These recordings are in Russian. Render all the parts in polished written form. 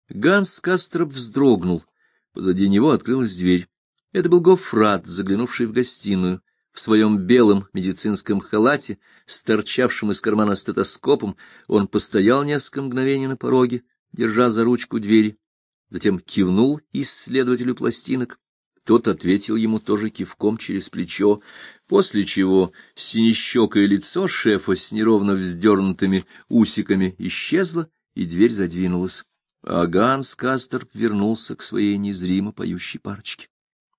Ганс Кастроп вздрогнул. Позади него открылась дверь. Это был Гоффрат, заглянувший в гостиную. В своем белом медицинском халате, с торчавшим из кармана стетоскопом, он постоял несколько мгновений на пороге, держа за ручку двери. Затем кивнул исследователю пластинок. Тот ответил ему тоже кивком через плечо, после чего синещекое лицо шефа с неровно вздернутыми усиками исчезло, и дверь задвинулась. А Ганс Касторп вернулся к своей незримо поющей парочке.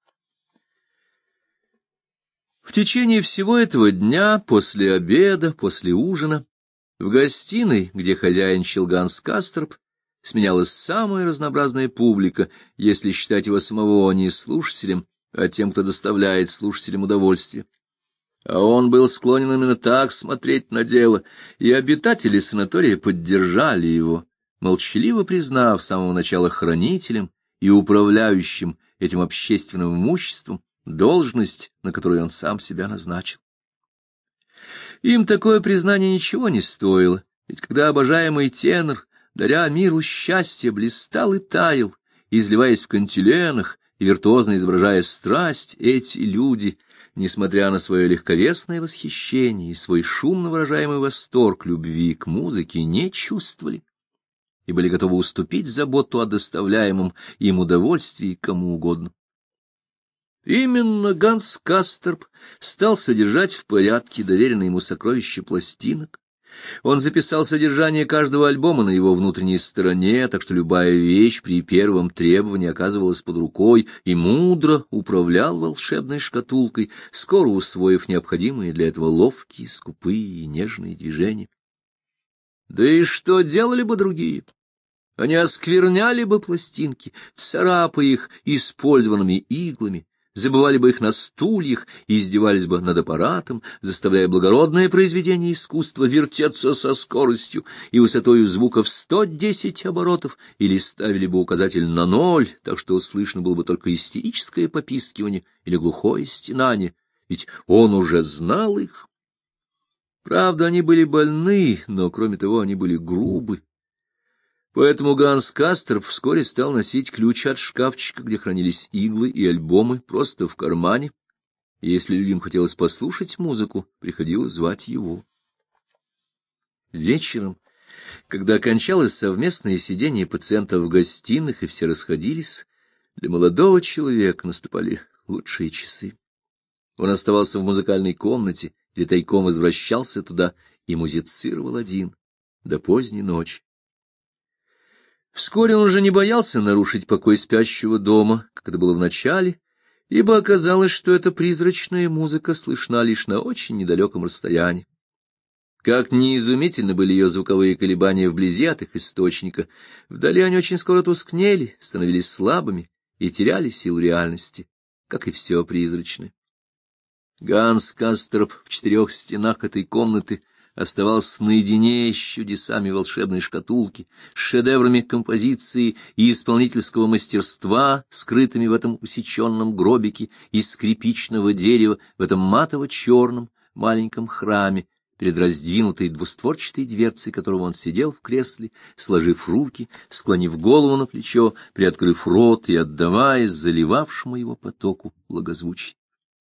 В течение всего этого дня, после обеда, после ужина, в гостиной, где хозяйничал Ганс Касторп, сменялась самая разнообразная публика, если считать его самого не слушателем, а тем, кто доставляет слушателям удовольствие. А он был склонен именно так смотреть на дело, и обитатели санатория поддержали его, молчаливо признав с самого начала хранителем и управляющим этим общественным имуществом должность, на которую он сам себя назначил. Им такое признание ничего не стоило, ведь когда обожаемый тенор, даря миру счастье, блистал и таял, изливаясь в кантиленах и виртуозно изображая страсть, эти люди, несмотря на свое легковесное восхищение и свой шумно выражаемый восторг любви к музыке, не чувствовали и были готовы уступить заботу о доставляемом им удовольствии кому угодно. Именно Ганс Касторп стал содержать в порядке доверенные ему сокровища пластинок. Он записал содержание каждого альбома на его внутренней стороне, так что любая вещь при первом требовании оказывалась под рукой, и мудро управлял волшебной шкатулкой, скоро усвоив необходимые для этого ловкие, скупые и нежные движения. Да и что делали бы другие? Они оскверняли бы пластинки, царапая их использованными иглами, забывали бы их на стульях и издевались бы над аппаратом, заставляя благородное произведение искусства вертеться со скоростью и высотою звука в 110 оборотов, или ставили бы указатель на 0, так что слышно было бы только истерическое попискивание или глухое стенание, ведь он уже знал их. Правда, они были больны, но, кроме того, они были грубы. Поэтому Ганс Касторп вскоре стал носить ключ от шкафчика, где хранились иглы и альбомы, просто в кармане, и если людям хотелось послушать музыку, приходилось звать его. Вечером, когда кончалось совместное сидение пациентов в гостиных, и все расходились, для молодого человека наступали лучшие часы. Он оставался в музыкальной комнате или тайком возвращался туда и музицировал один до поздней ночи. Вскоре он уже не боялся нарушить покой спящего дома, как это было в начале, ибо оказалось, что эта призрачная музыка слышна лишь на очень недалеком расстоянии. Как ни изумительны были ее звуковые колебания вблизи от их источника, вдали они очень скоро тускнели, становились слабыми и теряли силу реальности, как и все призрачное. Ганс Касторп в 4 стенах этой комнаты оставался наедине с чудесами волшебной шкатулки, с шедеврами композиции и исполнительского мастерства, скрытыми в этом усеченном гробике из скрипичного дерева, в этом матово-черном маленьком храме, перед раздвинутой двустворчатой дверцей которого он сидел в кресле, сложив руки, склонив голову на плечо, приоткрыв рот и отдаваясь заливавшему его потоку благозвучия.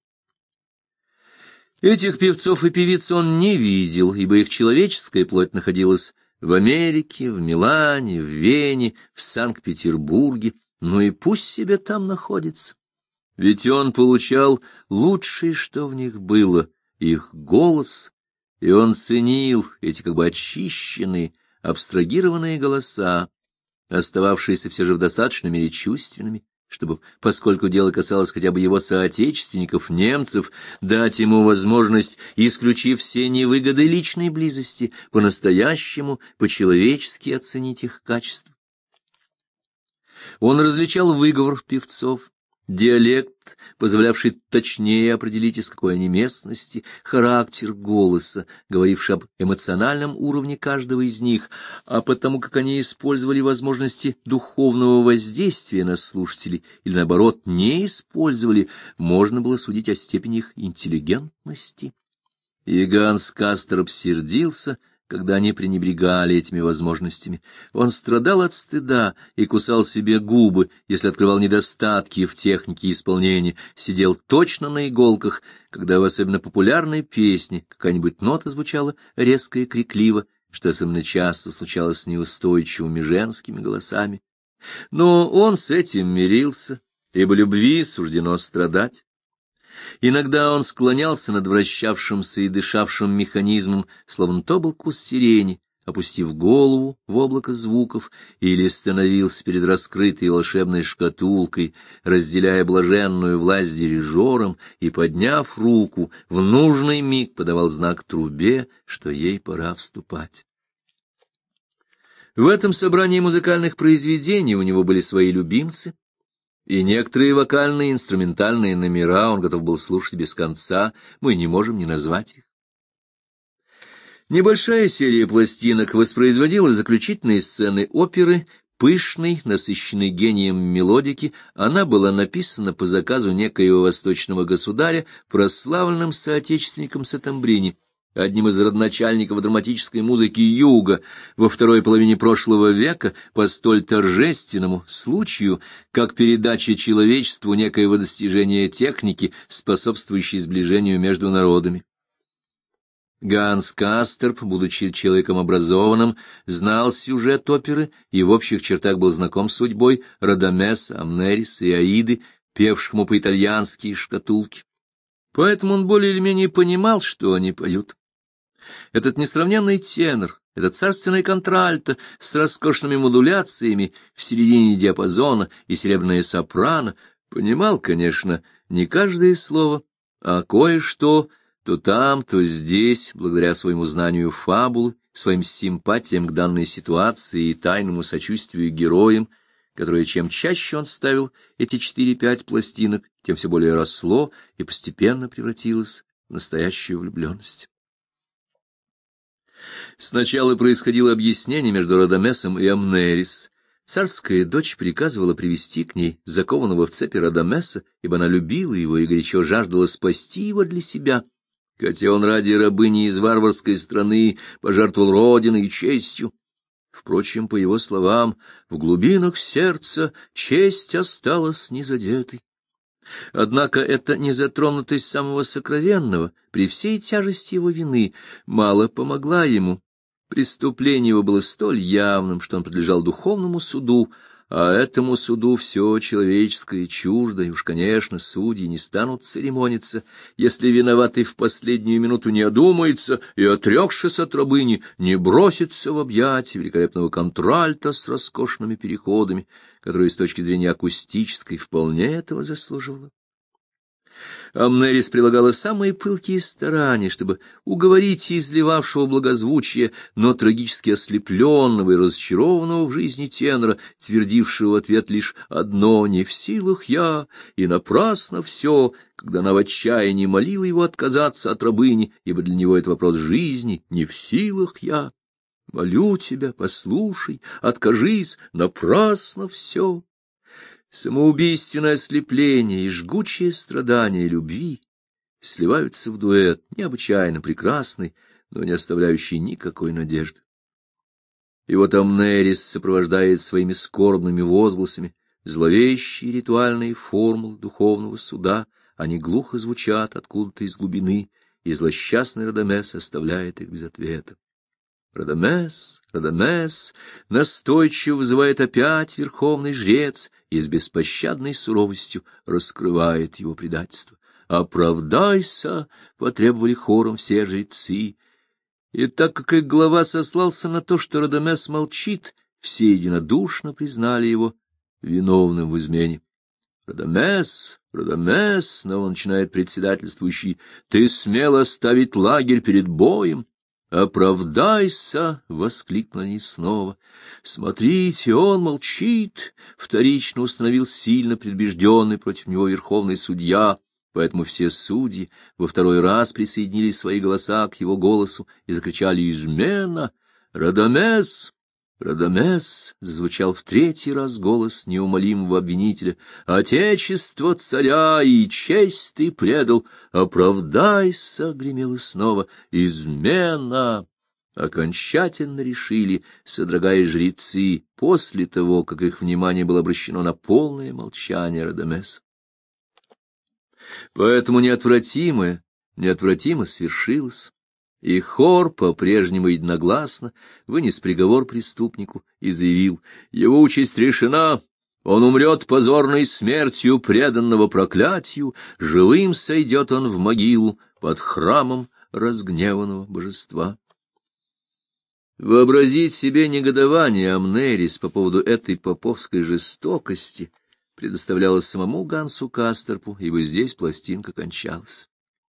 Этих певцов и певиц он не видел, ибо их человеческая плоть находилась в Америке, в Милане, в Вене, в Санкт-Петербурге, но и пусть себе там находится. Ведь он получал лучшее, что в них было, их голос, и он ценил эти как бы очищенные, абстрагированные голоса, остававшиеся все же в достаточной мере чувственными, чтобы, поскольку дело касалось хотя бы его соотечественников, немцев, дать ему возможность, исключив все невыгоды личной близости, по-настоящему, по-человечески оценить их качества. Он различал выговор певцов, диалект, позволявший точнее определить, из какой они местности, характер голоса, говоривший об эмоциональном уровне каждого из них, а потому как они использовали возможности духовного воздействия на слушателей или, наоборот, не использовали, можно было судить о степени их интеллигентности. И Ганс Касторп сердился, когда они пренебрегали этими возможностями. Он страдал от стыда и кусал себе губы, если открывал недостатки в технике исполнения, сидел точно на иголках, когда в особенно популярной песне какая-нибудь нота звучала резко и крикливо, что особенно часто случалось с неустойчивыми женскими голосами. Но он с этим мирился, ибо любви суждено страдать. Иногда он склонялся над вращавшимся и дышавшим механизмом, словно то был куст сирени, опустив голову в облако звуков, или становился перед раскрытой волшебной шкатулкой, разделяя блаженную власть с дирижером, и, подняв руку, в нужный миг подавал знак трубе, что ей пора вступать. В этом собрании музыкальных произведений у него были свои любимцы, и некоторые вокальные и инструментальные номера он готов был слушать без конца, мы не можем не назвать их. Небольшая серия пластинок воспроизводила заключительные сцены оперы, пышной, насыщенной гением мелодики. Она была написана по заказу некоего восточного государя, прославленным соотечественником Сеттембрини, одним из родоначальников драматической музыки Юга во второй половине прошлого века, по столь торжественному случаю, как передача человечеству некоего достижения техники, способствующей сближению между народами. Ганс Касторп, будучи человеком образованным, знал сюжет оперы и в общих чертах был знаком с судьбой Радамеса, Амнериса и Аиды, певшему по-итальянски из шкатулки. Поэтому он более или менее понимал, что они поют. Этот несравненный тенор, этот царственный контральто с роскошными модуляциями в середине диапазона и серебряное сопрано понимал, конечно, не каждое слово, а кое-что то там, то здесь, благодаря своему знанию фабулы, своим симпатиям к данной ситуации и тайному сочувствию героям, которое чем чаще он ставил эти 4-5 пластинок, тем все более росло и постепенно превратилось в настоящую влюбленность. Сначала происходило объяснение между Радамесом и Амнерис. Царская дочь приказывала привести к ней закованного в цепи Радамеса, ибо она любила его и горячо жаждала спасти его для себя, хотя он ради рабыни из варварской страны пожертвовал родиной и честью. Впрочем, по его словам, в глубинах сердца честь осталась незадетой. Однако эта незатронутость самого сокровенного, при всей тяжести его вины, мало помогла ему. Преступление его было столь явным, что он подлежал духовному суду, а этому суду все человеческое чуждо, и уж, конечно, судьи не станут церемониться, если виноватый в последнюю минуту не одумается и, отрекшись от рабыни, не бросится в объятия великолепного контральта с роскошными переходами, которые с точки зрения акустической вполне этого заслуживало. Амнерис прилагала самые пылкие старания, чтобы уговорить изливавшего благозвучие, но трагически ослепленного и разочарованного в жизни тенора, твердившего в ответ лишь одно: «Не в силах я, и напрасно все», когда она в отчаянии молила его отказаться от рабыни, ибо для него это вопрос жизни. «Не в силах я, молю тебя, послушай, откажись, напрасно все». Самоубийственное ослепление и жгучее страдание любви сливаются в дуэт, необычайно прекрасный, но не оставляющий никакой надежды. И вот Амнерис сопровождает своими скорбными возгласами зловещие ритуальные формулы духовного суда, они глухо звучат откуда-то из глубины, и злосчастный Радамес оставляет их без ответа. Радамес, Радамес, настойчиво вызывает опять верховный жрец и с беспощадной суровостью раскрывает его предательство. «Оправдайся!» — потребовали хором все жрецы. И так как их глава сослался на то, что Радамес молчит, все единодушно признали его виновным в измене. «Радамес, Радамес!» — снова начинает председательствующий. «Ты смел оставить лагерь перед боем?» «Оправдайся!» — воскликнули они снова. «Смотрите, он молчит!» — вторично установил сильно предубежденный против него верховный судья, поэтому все судьи во второй раз присоединили свои голоса к его голосу и закричали: «Измена! Радамес! Радамес!» — зазвучал в третий раз голос неумолимого обвинителя. «Отечество царя и честь ты предал! Оправдайся!» — гремело снова. «Измена! окончательно решили, содрогаясь жрецы, после того, как их внимание было обращено на полное молчание Радамеса. Поэтому неотвратимо свершилось, и хор по-прежнему единогласно вынес приговор преступнику и заявил: его участь решена, он умрет позорной смертью, преданного проклятию, живым сойдет он в могилу под храмом разгневанного божества. Вообразить себе негодование Амнерис по поводу этой поповской жестокости предоставлялось самому Гансу Касторпу, ибо здесь пластинка кончалась.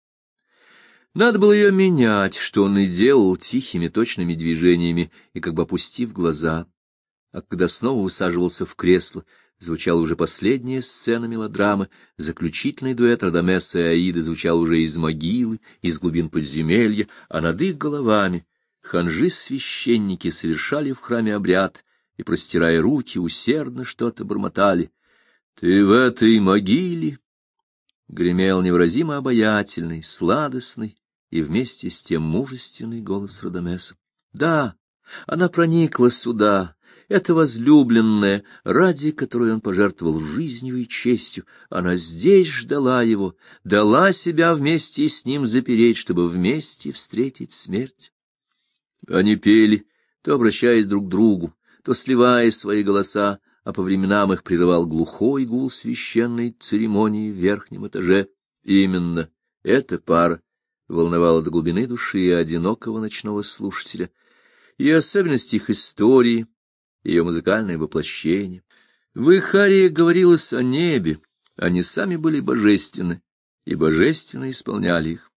Надо было ее менять, что он и делал тихими точными движениями и как бы опустив глаза. А когда снова усаживался в кресло, звучала уже последняя сцена мелодрамы, заключительный дуэт Радамеса и Аиды звучал уже из могилы, из глубин подземелья, а над их головами ханжи-священники совершали в храме обряд и, простирая руки, усердно что-то бормотали. «Ты в этой могиле!» Гремел невыразимо обаятельный, сладостный и вместе с тем мужественный голос Радамеса. Да, она проникла сюда, эта возлюбленная, ради которой он пожертвовал жизнью и честью. Она здесь ждала его, дала себя вместе с ним запереть, чтобы вместе встретить смерть. Они пели, то обращаясь друг к другу, то сливая свои голоса, а по временам их прерывал глухой гул священной церемонии в верхнем этаже. Именно эта пара волновала до глубины души одинокого ночного слушателя, и особенности их истории, ее музыкальное воплощение. В их арии говорилось о небе, они сами были божественны, и божественно исполняли их.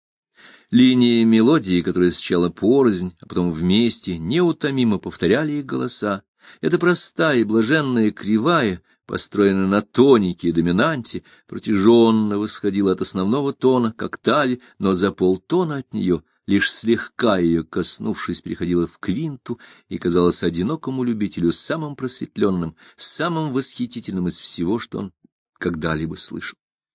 Линии мелодии, которые сначала порознь, а потом вместе, неутомимо повторяли их голоса. Эта простая и блаженная кривая, построенная на тонике и доминанте, протяженно восходила от основного тона к октаве, но за полтона от нее, лишь слегка ее коснувшись, переходила в квинту и казалась одинокому любителю самым просветленным, самым восхитительным из всего, что он когда-либо слышал.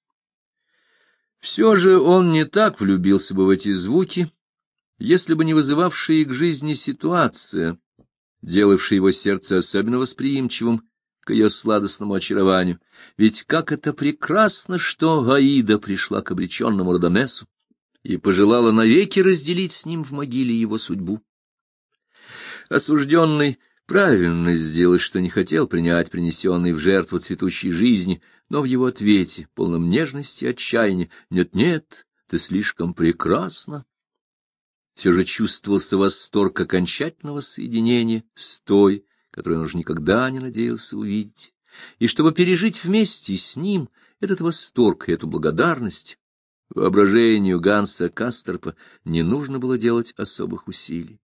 Все же он не так влюбился бы в эти звуки, если бы не вызывавшая к жизни ситуация, делавшая его сердце особенно восприимчивым к ее сладостному очарованию. Ведь как это прекрасно, что Аида пришла к обреченному Радамесу и пожелала навеки разделить с ним в могиле его судьбу. Осужденный правильно сделал, что не хотел принять принесенный в жертву цветущей жизни, но в его ответе, полном нежности и отчаяния: «Нет-нет, ты слишком прекрасна», все же чувствовался восторг окончательного соединения с той, которую он уже никогда не надеялся увидеть. И чтобы пережить вместе с ним этот восторг и эту благодарность, воображению Ганса Касторпа не нужно было делать особых усилий.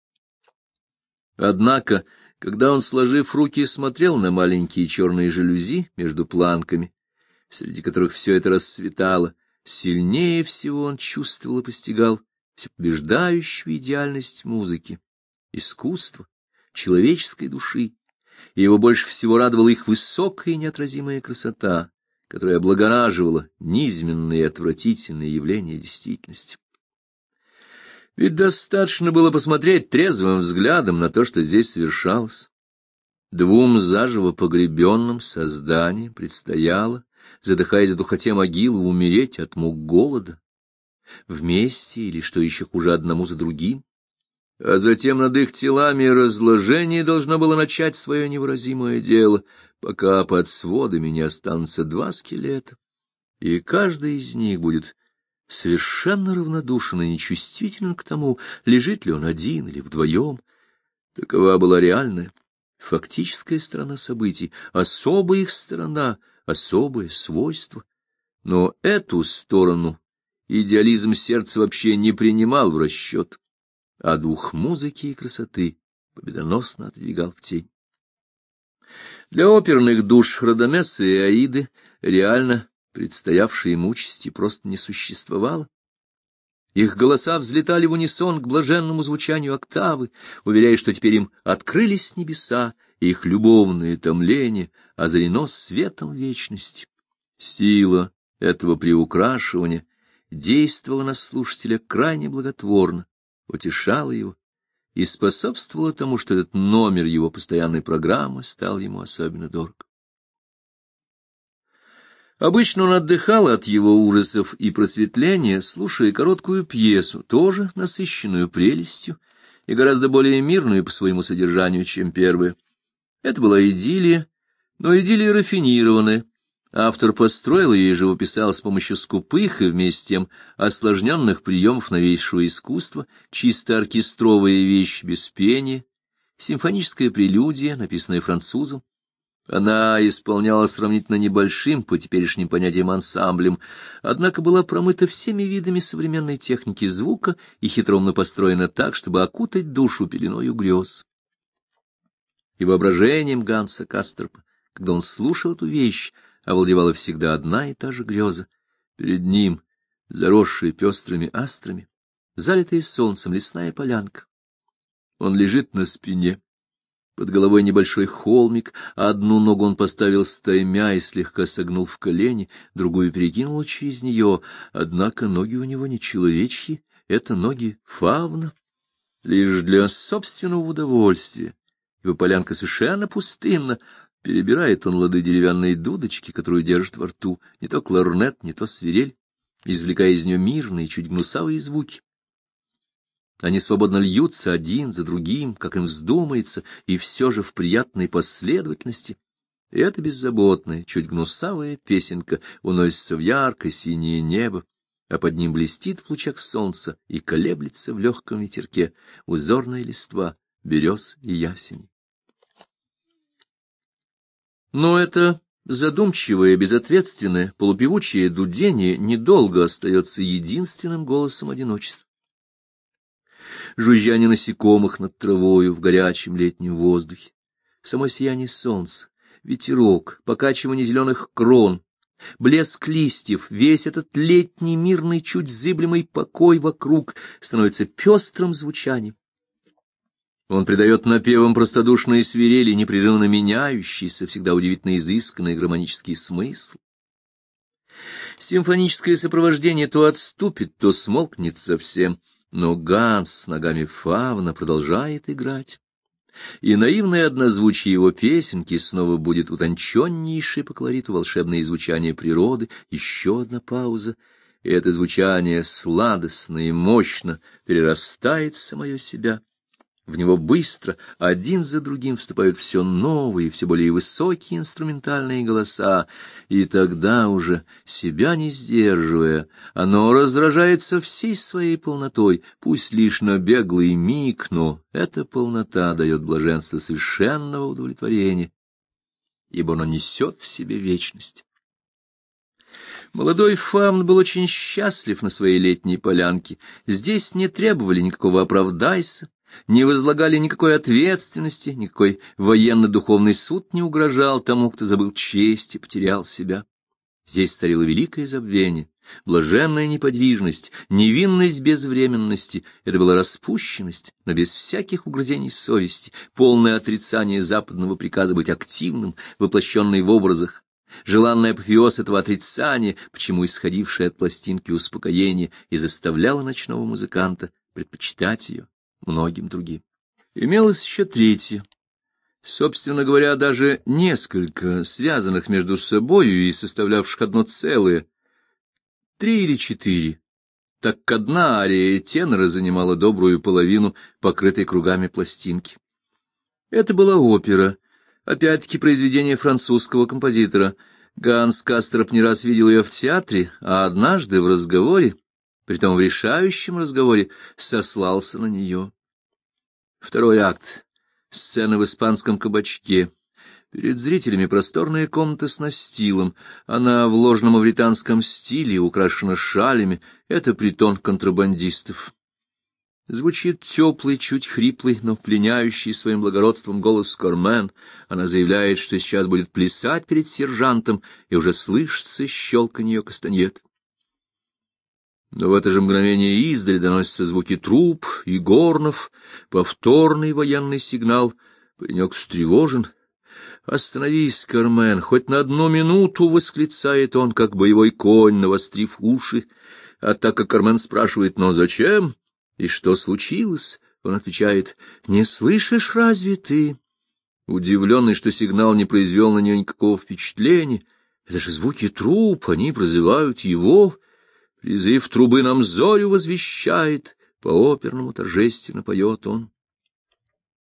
Однако, когда он, сложив руки, смотрел на маленькие черные жалюзи между планками, среди которых все это расцветало, сильнее всего он чувствовал и постигал всепобеждающую идеальность музыки, искусства, человеческой души, и его больше всего радовала их высокая и неотразимая красота, которая облагораживала низменные и отвратительные явления действительности. Ведь достаточно было посмотреть трезвым взглядом на то, что здесь совершалось. Двум заживо погребенным созданиям предстояло, задыхаясь в духоте могилы, умереть от мук голода, вместе или, что еще хуже, одному за другим, а затем над их телами разложение должно было начать свое невыразимое дело, пока под сводами не останутся два скелета, и каждый из них будет совершенно равнодушен и нечувствителен к тому, лежит ли он один или вдвоем. Такова была реальная, фактическая сторона событий, особая их сторона, особое свойство. Но эту сторону идеализм сердца вообще не принимал в расчет, а дух музыки и красоты победоносно отодвигал в тень. Для оперных душ Радамеса и Аиды реально предстоявшей им участи просто не существовало. Их голоса взлетали в унисон к блаженному звучанию октавы, уверяя, что теперь им открылись небеса, и их любовное томление озарено светом вечности. Сила этого приукрашивания действовала на слушателя крайне благотворно, утешала его и способствовало тому, что этот номер его постоянной программы стал ему особенно дорог. Обычно он отдыхал от его ужасов и просветления, слушая короткую пьесу, тоже насыщенную прелестью и гораздо более мирную по своему содержанию, чем первая. Это была идиллия, но идиллия рафинированная. Автор построил ее и живописал с помощью скупых и вместе с тем осложненных приемов новейшего искусства, чисто оркестровая вещь без пения, симфоническая прелюдия, написанная французом. Она исполнялась сравнительно небольшим, по теперешним понятиям, ансамблем, однако была промыта всеми видами современной техники звука и хитроумно построена так, чтобы окутать душу пеленою грез. И воображением Ганса Касторпа, когда он слушал эту вещь, овладевала всегда одна и та же греза. Перед ним, заросшая пестрыми астрами, залитая солнцем лесная полянка. Он лежит на спине. Под головой небольшой холмик, одну ногу он поставил стаймя и слегка согнул в колени, другую перекинул через нее, однако ноги у него не человечьи, это ноги фавна. Лишь для собственного удовольствия, его полянка совершенно пустынна, перебирает он лады деревянной дудочки, которую держит во рту, не то кларнет, не то свирель, извлекая из нее мирные, чуть гнусавые звуки. Они свободно льются один за другим, как им вздумается, и все же в приятной последовательности. И эта беззаботная, чуть гнусавая песенка уносится в яркое синее небо, а под ним блестит в лучах солнца и колеблется в легком ветерке узорная листва берез и ясеней. Но это задумчивое, безответственное, полупевучее дудение недолго остается единственным голосом одиночества. Жужжание насекомых над травою в горячем летнем воздухе, само сияние солнца, ветерок, покачивание зеленых крон, блеск листьев, весь этот летний мирный, чуть зыблемый покой вокруг становится пестрым звучанием. Он придает напевам простодушные свирели, непрерывно меняющийся, всегда удивительно изысканный гармонический смысл. Симфоническое сопровождение то отступит, то смолкнет совсем, но Ганс с ногами фавна продолжает играть, и наивное однозвучие его песенки снова будет утонченнейшее по колориту волшебное звучание природы. Еще одна пауза, и это звучание сладостно и мощно перерастает в самое себя. В него быстро, один за другим, вступают все новые, все более высокие инструментальные голоса, и тогда уже, себя не сдерживая, оно раздражается всей своей полнотой, пусть лишь на беглый миг, но эта полнота дает блаженство совершенного удовлетворения, ибо оно несет в себе вечность. Молодой фавн был очень счастлив на своей летней полянке. Здесь не требовали никакого оправдайся, не возлагали никакой ответственности, никакой военно-духовный суд не угрожал тому, кто забыл честь и потерял себя. Здесь царило великое забвение, блаженная неподвижность, невинность безвременности. Это была распущенность, но без всяких угрызений совести, полное отрицание западного приказа быть активным, воплощенный в образах. Желанный апофеоз этого отрицания, почему исходившее от пластинки успокоение и заставляло ночного музыканта предпочитать ее многим другим. Имелось еще третье, собственно говоря, даже несколько, связанных между собою и составлявших одно целое, 3 или 4, так как одна ария тенора занимала добрую половину покрытой кругами пластинки. Это была опера, опять-таки произведение французского композитора. Ганс Касторп не раз видел ее в театре, а однажды в разговоре, притом в решающем разговоре, сослался на нее. Второй акт. Сцена в испанском кабачке. Перед зрителями просторная комната с настилом. Она в ложном мавританском стиле, украшена шалями. Это притон контрабандистов. Звучит теплый, чуть хриплый, но пленяющий своим благородством голос Кармен. Она заявляет, что сейчас будет плясать перед сержантом, и уже слышится щелканье ее кастаньет. Но в это же мгновение издали доносятся звуки труб и горнов, повторный военный сигнал. Паренек встревожен. «Остановись, Кармен, хоть на 1 минуту!» — восклицает он, как боевой конь, навострив уши. А так как Кармен спрашивает: «Но зачем? И что случилось?» Он отвечает: «Не слышишь разве ты?» Удивленный, что сигнал не произвел на нее никакого впечатления. Это же звуки труб, они призывают его. Призыв трубы нам зорю возвещает, по-оперному торжественно поет он.